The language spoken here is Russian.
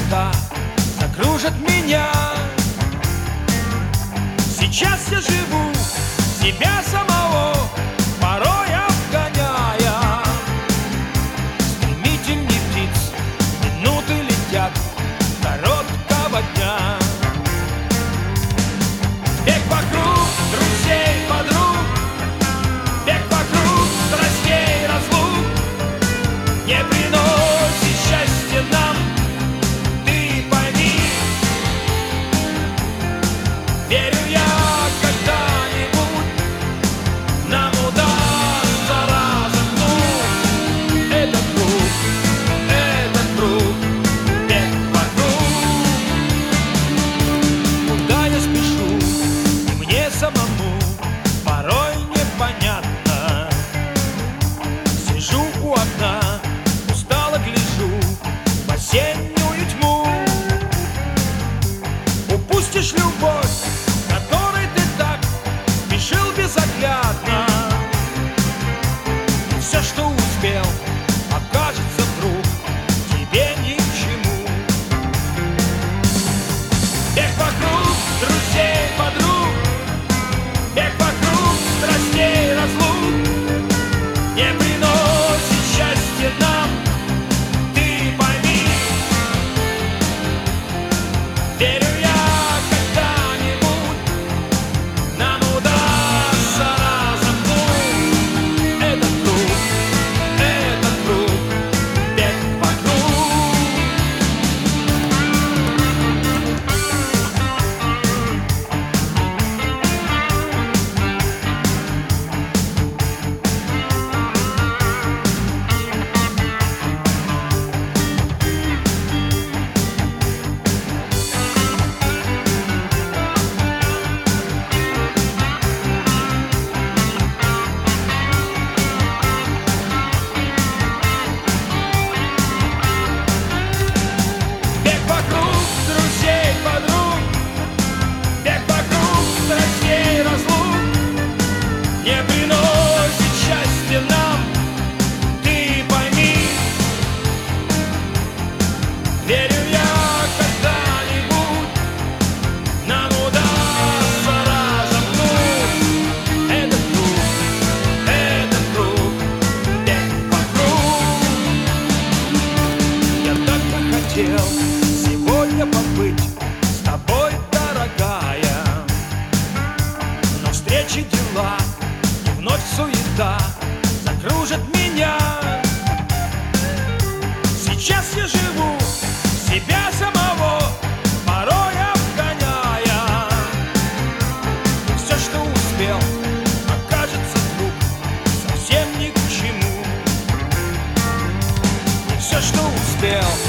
суета закружат меня. Сейчас я живу себя самого, порой обгоняя. Стремительней птиц минуты летят короткого дня. Бег вокруг друзей, подруг, бег вокруг страстей, разлук не приносит счастья нам, ты пойми. Верю я, когда-нибудь нам удастся разомкнуть этот круг, бег вокруг. Куда я спешу, и мне самому порой непонятно. Сижу у окна, устало гляжу в осеннюю тьму. Упустишь любовь, которой ты так спешил безоглядно. Все, что успел, окажется вдруг тебе ни к чему. Бег вокруг друзей, подруг, бег вокруг страстей, разлук не приносит счастья нам, ты пойми. Верю я, когда-нибудь нам удастся разомкнуть этот круг, бег вокруг. Бег вокруг друзей, подруг, бег вокруг страстей, разлук не приносит счастья нам, ты пойми. Верю я, когда-нибудь нам удастся разомкнуть этот круг, бег вокруг. Я так бы хотел сегодня побыть с тобой, дорогая, но встречи, дела и вновь суета закружат меня. Сейчас я живу себя самого, порой обгоняя. Все, что успел, окажется вдруг совсем ни к чему. Все, что успел,